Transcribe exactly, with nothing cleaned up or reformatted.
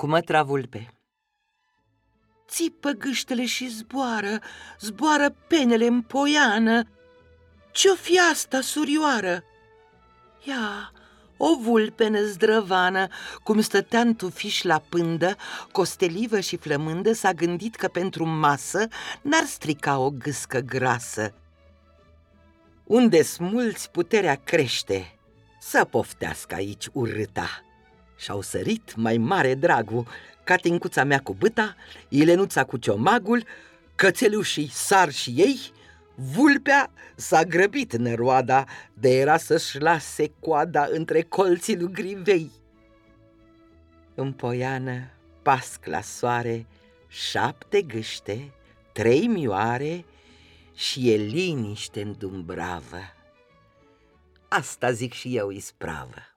Cu mătra vulpe. Țipă gâștele și zboară, zboară penele în poiană. Ce-o fi asta, surioară? Ia, o vulpe năzdrăvană, cum stătea în tufiș la pândă, costelivă și flămândă, s-a gândit că pentru masă n-ar strica o gâscă grasă. Unde smulți puterea crește, să poftească aici urâta. Și-au sărit mai mare dragul, Catincuța mea cu bâta, Ilenuța cu ciomagul, cățelușii sar și ei. Vulpea s-a grăbit năroada, de era să-și lase coada între colții lui grivei. În poiană, pasc la soare, șapte gâște, trei mioare și e liniște în Dumbravă. Asta zic și eu ispravă.